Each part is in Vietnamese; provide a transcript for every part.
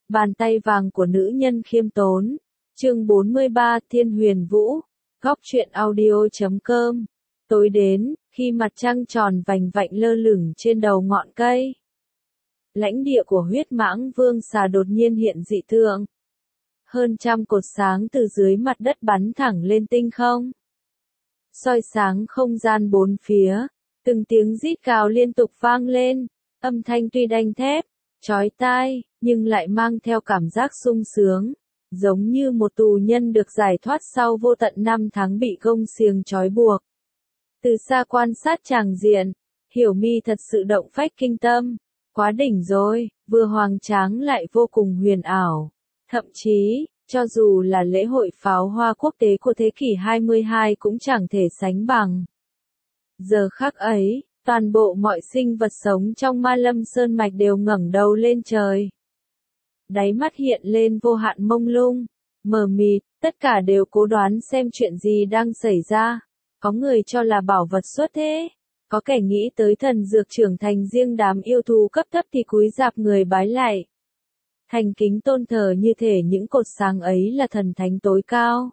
Bàn tay vàng của nữ nhân khiêm tốn. Chương 43 Thiên Huyền Vũ. Góc truyện audio.com. Tối đến, khi mặt trăng tròn vành vạnh lơ lửng trên đầu ngọn cây. Lãnh địa của huyết mãng vương xà đột nhiên hiện dị tượng. Hơn trăm cột sáng từ dưới mặt đất bắn thẳng lên tinh không. Soi sáng không gian bốn phía, từng tiếng rít gào liên tục vang lên, âm thanh tuy đanh thép, chói tai, nhưng lại mang theo cảm giác sung sướng, giống như một tù nhân được giải thoát sau vô tận năm tháng bị gông xiềng trói buộc. Từ xa quan sát tràng diện, Hiểu Mi thật sự động phách kinh tâm, quá đỉnh rồi, vừa hoành tráng lại vô cùng huyền ảo. Thậm chí, cho dù là lễ hội pháo hoa quốc tế của thế kỷ 22 cũng chẳng thể sánh bằng. Giờ khắc ấy, toàn bộ mọi sinh vật sống trong Ma Lâm Sơn Mạch đều ngẩng đầu lên trời. Đáy mắt hiện lên vô hạn mông lung, mờ mịt, tất cả đều cố đoán xem chuyện gì đang xảy ra. Có người cho là bảo vật xuất thế, có kẻ nghĩ tới thần dược trưởng thành riêng đám yêu thú cấp thấp thì cúi rạp người bái lạy. Thành kính tôn thờ như thể những cột sáng ấy là thần thánh tối cao.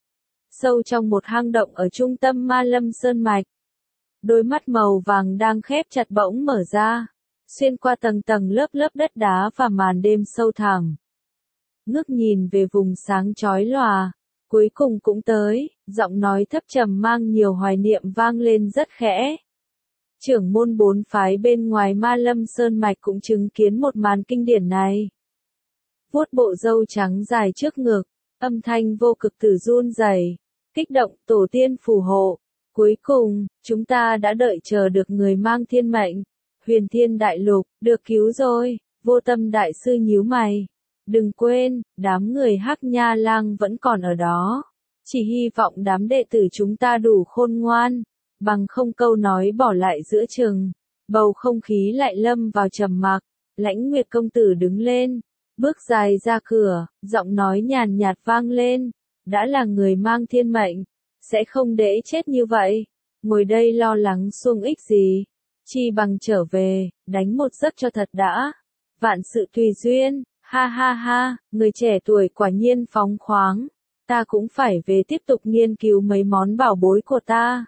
Sâu trong một hang động ở trung tâm Ma Lâm Sơn Mạch, đôi mắt màu vàng đang khép chặt bỗng mở ra, xuyên qua tầng tầng lớp lớp đất đá và màn đêm sâu thẳm. Ngước nhìn về vùng sáng chói lòa, cuối cùng cũng tới, giọng nói thấp trầm mang nhiều hoài niệm vang lên rất khẽ. Trưởng môn bốn phái bên ngoài Ma Lâm Sơn Mạch cũng chứng kiến một màn kinh điển này. Vuốt bộ râu trắng dài trước ngực, âm thanh vô cực tử run rẩy, kích động tổ tiên phù hộ. Cuối cùng, chúng ta đã đợi chờ được người mang thiên mệnh, Huyền Thiên Đại Lục, được cứu rồi. Vô Tâm Đại Sư nhíu mày. Đừng quên, đám người Hắc Nha Lang vẫn còn ở đó. Chỉ hy vọng đám đệ tử chúng ta đủ khôn ngoan, bằng không câu nói bỏ lại giữa chừng. Bầu không khí lại lâm vào trầm mặc. Lãnh Nguyệt công tử đứng lên, bước dài ra cửa, giọng nói nhàn nhạt vang lên. Đã là người mang thiên mệnh, sẽ không để chết như vậy. Ngồi đây lo lắng xuông ích gì, chi bằng trở về, đánh một giấc cho thật đã. Vạn sự tùy duyên, ha ha ha, người trẻ tuổi quả nhiên phóng khoáng. Ta cũng phải về tiếp tục nghiên cứu mấy món bảo bối của ta.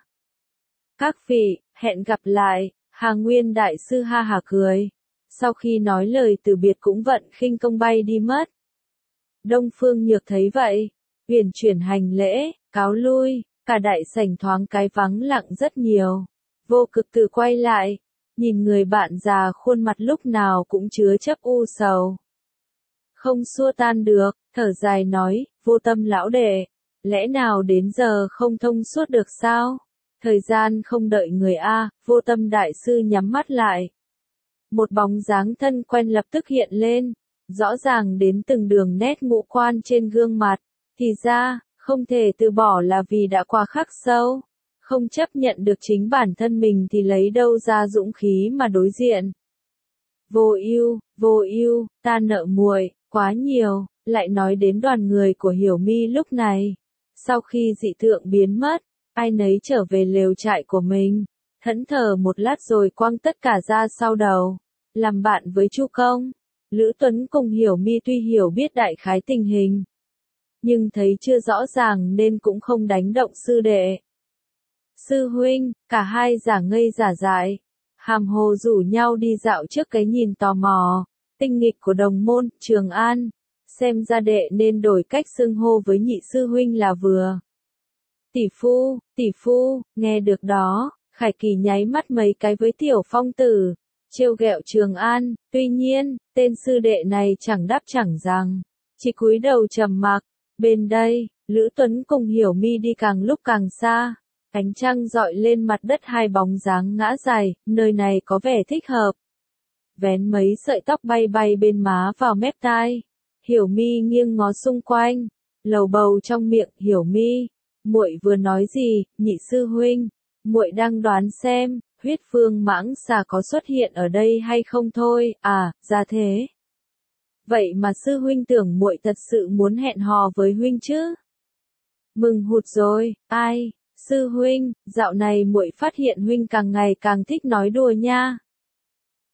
Các vị, hẹn gặp lại. Hà Nguyên Đại Sư ha hả cười. Sau khi nói lời từ biệt cũng vận khinh công bay đi mất. Đông Phương Nhược thấy vậy, huyền chuyển hành lễ, cáo lui, cả đại sảnh thoáng cái vắng lặng rất nhiều. Vô Cực Tử quay lại, nhìn người bạn già khuôn mặt lúc nào cũng chứa chấp u sầu. Không xua tan được, thở dài nói, Vô Tâm lão đệ, lẽ nào đến giờ không thông suốt được sao? Thời gian không đợi người a. Vô Tâm Đại Sư nhắm mắt lại. Một bóng dáng thân quen lập tức hiện lên, rõ ràng đến từng đường nét ngũ quan trên gương mặt. Thì ra, không thể từ bỏ là vì đã qua khắc sâu, không chấp nhận được chính bản thân mình thì lấy đâu ra dũng khí mà đối diện. Vô ưu, ta nợ muội quá nhiều. Lại nói đến đoàn người của Hiểu Mi lúc này. Sau khi dị tượng biến mất, ai nấy trở về lều trại của mình, thẫn thờ một lát rồi quăng tất cả ra sau đầu. Làm bạn với Chu Công, Lữ Tuấn cùng Hiểu Mi tuy hiểu biết đại khái tình hình, nhưng thấy chưa rõ ràng nên cũng không đánh động sư đệ. Sư huynh, cả hai giả ngây giả dại, hàm hồ rủ nhau đi dạo trước cái nhìn tò mò, tinh nghịch của đồng môn, Trường An. Xem ra đệ nên đổi cách xưng hô với nhị sư huynh là vừa. Tỷ phu, nghe được đó, Khải Kỳ nháy mắt mấy cái với Tiểu Phong Tử, trêu ghẹo Trường An, tuy nhiên, tên sư đệ này chẳng đáp chẳng rằng, chỉ cúi đầu trầm mặc. Bên đây, Lữ Tuấn cùng Hiểu Mi đi càng lúc càng xa, ánh trăng dọi lên mặt đất hai bóng dáng ngã dài, nơi này có vẻ thích hợp. Vén mấy sợi tóc bay bay bên má vào mép tai, Hiểu Mi nghiêng ngó xung quanh, lầu bầu trong miệng, Hiểu Mi, muội vừa nói gì, nhị sư huynh, muội đang đoán xem, huyết phương mãng xà có xuất hiện ở đây hay không thôi, à, ra thế. Vậy mà sư huynh tưởng muội thật sự muốn hẹn hò với huynh chứ? Mừng hụt rồi, ai, sư huynh, dạo này muội phát hiện huynh càng ngày càng thích nói đùa nha.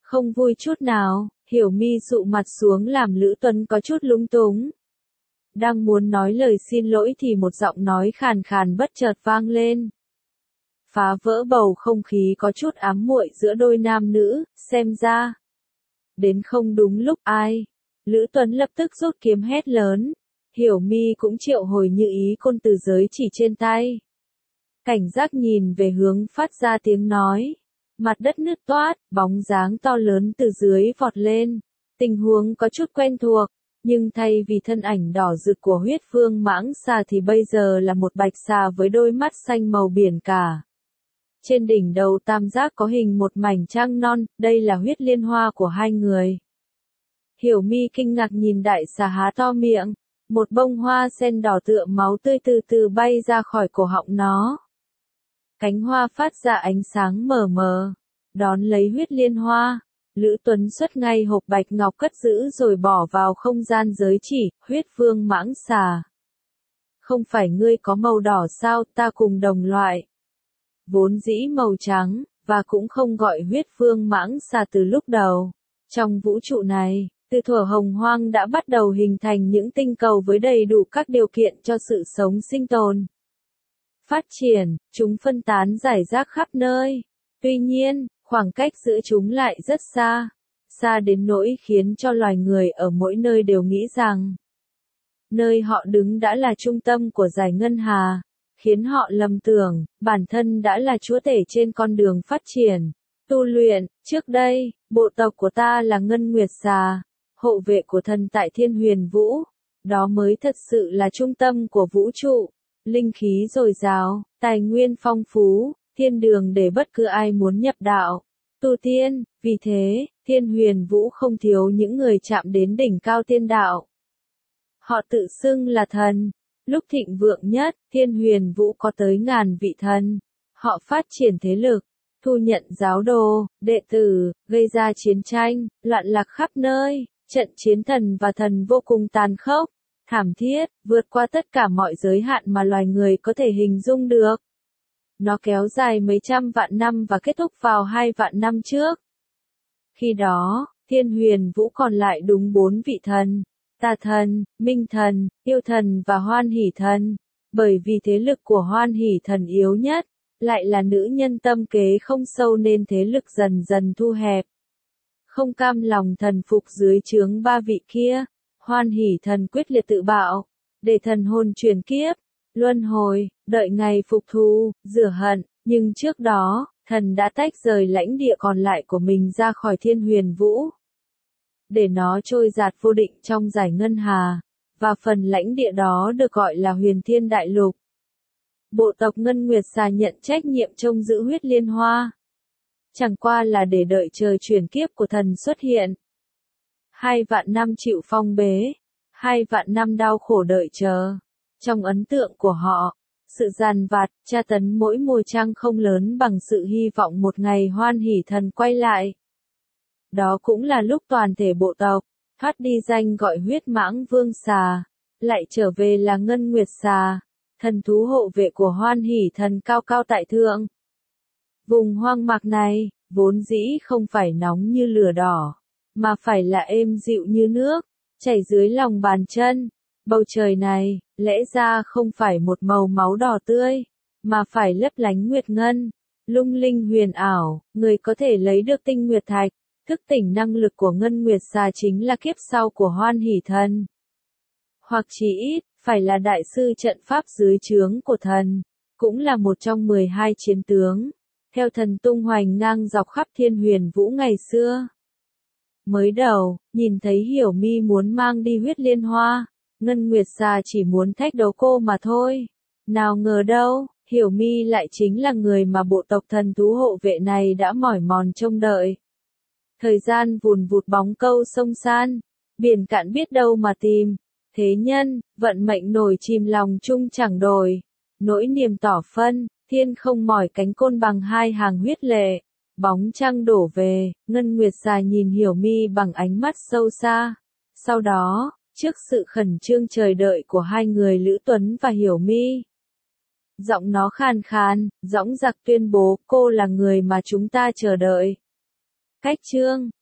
Không vui chút nào, Hiểu Mi dụ mặt xuống làm Lữ Tuấn có chút lúng túng. Đang muốn nói lời xin lỗi thì một giọng nói khàn khàn bất chợt vang lên. Phá vỡ bầu không khí có chút ám muội giữa đôi nam nữ, xem ra. Đến không đúng lúc ai. Lữ Tuấn lập tức rút kiếm hét lớn. Hiểu Mi cũng triệu hồi như ý côn từ giới chỉ trên tay. Cảnh giác nhìn về hướng phát ra tiếng nói. Mặt đất nứt toát, bóng dáng to lớn từ dưới vọt lên. Tình huống có chút quen thuộc, nhưng thay vì thân ảnh đỏ rực của huyết vương mãng xà thì bây giờ là một bạch xà với đôi mắt xanh màu biển cả. Trên đỉnh đầu tam giác có hình một mảnh trăng non, đây là huyết liên hoa của hai người. Hiểu Mi kinh ngạc nhìn đại xà há to miệng, một bông hoa sen đỏ tựa máu tươi từ từ bay ra khỏi cổ họng nó. Cánh hoa phát ra ánh sáng mờ mờ, đón lấy huyết liên hoa. Lữ Tuấn xuất ngay hộp bạch ngọc cất giữ rồi bỏ vào không gian giới chỉ, huyết vương mãng xà. Không phải ngươi có màu đỏ sao, ta cùng đồng loại. Vốn dĩ màu trắng, và cũng không gọi huyết vương mãng xà từ lúc đầu. Trong vũ trụ này, từ thuở hồng hoang đã bắt đầu hình thành những tinh cầu với đầy đủ các điều kiện cho sự sống sinh tồn. Phát triển, chúng phân tán rải rác khắp nơi. Tuy nhiên, khoảng cách giữa chúng lại rất xa. Xa đến nỗi khiến cho loài người ở mỗi nơi đều nghĩ rằng nơi họ đứng đã là trung tâm của dải ngân hà, khiến họ lầm tưởng bản thân đã là chúa tể trên con đường phát triển, tu luyện. Trước đây, bộ tộc của ta là Ngân Nguyệt Xà, hộ vệ của thần tại Thiên Huyền Vũ. Đó mới thật sự là trung tâm của vũ trụ, linh khí dồi dào, tài nguyên phong phú, thiên đường để bất cứ ai muốn nhập đạo, tu tiên. Vì thế, Thiên Huyền Vũ không thiếu những người chạm đến đỉnh cao tiên đạo. Họ tự xưng là thần. Lúc thịnh vượng nhất, Thiên Huyền Vũ có tới ngàn vị thần. Họ phát triển thế lực, thu nhận giáo đồ, đệ tử, gây ra chiến tranh, loạn lạc khắp nơi. Trận chiến thần và thần vô cùng tàn khốc, thảm thiết, vượt qua tất cả mọi giới hạn mà loài người có thể hình dung được. Nó kéo dài mấy trăm vạn năm và kết thúc vào 2 vạn năm trước. Khi đó, Thiên Huyền Vũ còn lại đúng 4 vị thần: Tà thần, Minh thần, Yêu thần và Hoan Hỷ thần. Bởi vì thế lực của Hoan Hỷ thần yếu nhất, lại là nữ nhân tâm kế không sâu nên thế lực dần dần thu hẹp. Không cam lòng thần phục dưới trướng 3 vị kia, Hoan Hỷ thần quyết liệt tự bạo, để thần hồn chuyển kiếp, luân hồi, đợi ngày phục thù, rửa hận. Nhưng trước đó, thần đã tách rời lãnh địa còn lại của mình ra khỏi Thiên Huyền Vũ, để nó trôi dạt vô định trong dải ngân hà, và phần lãnh địa đó được gọi là Huyền Thiên Đại Lục. Bộ tộc Ngân Nguyệt Xà nhận trách nhiệm trông giữ huyết liên hoa, chẳng qua là để đợi chờ chuyển kiếp của thần xuất hiện. 2 vạn năm chịu phong bế, 2 vạn năm đau khổ đợi chờ. Trong ấn tượng của họ, sự dằn vặt, tra tấn mỗi mùa trăng không lớn bằng sự hy vọng một ngày Hoan Hỷ thần quay lại. Đó cũng là lúc toàn thể bộ tộc, thoát đi danh gọi huyết mãng vương xà, lại trở về là Ngân Nguyệt Xà, thần thú hộ vệ của Hoan Hỷ thần cao cao tại thượng. Vùng hoang mạc này, vốn dĩ không phải nóng như lửa đỏ, mà phải là êm dịu như nước, chảy dưới lòng bàn chân. Bầu trời này, lẽ ra không phải một màu máu đỏ tươi, mà phải lấp lánh nguyệt ngân, lung linh huyền ảo. Người có thể lấy được tinh nguyệt thạch, thức tỉnh năng lực của Ngân Nguyệt Xà chính là kiếp sau của Hoan Hỷ thần. Hoặc chỉ ít, phải là đại sư trận pháp dưới trướng của thần, cũng là một trong 12 chiến tướng, theo thần tung hoành ngang dọc khắp Thiên Huyền Vũ ngày xưa. Mới đầu, nhìn thấy Hiểu Mi muốn mang đi huyết liên hoa, Ngân Nguyệt Xà chỉ muốn thách đấu cô mà thôi. Nào ngờ đâu, Hiểu Mi lại chính là người mà bộ tộc thần thú hộ vệ này đã mỏi mòn trông đợi. Thời gian vùn vụt bóng câu sông san, biển cạn biết đâu mà tìm. Thế nhân, vận mệnh nổi chìm lòng chung chẳng đổi. Nỗi niềm tỏ phân, thiên không mỏi cánh côn bằng 2 hàng huyết lệ. Bóng trăng đổ về, Ngân Nguyệt Xà nhìn Hiểu Mi bằng ánh mắt sâu xa. Sau đó, trước sự khẩn trương chờ đợi của hai người Lữ Tuấn và Hiểu Mi, giọng nó khàn khàn, dõng dạc tuyên bố: cô là người mà chúng ta chờ đợi. Cách chương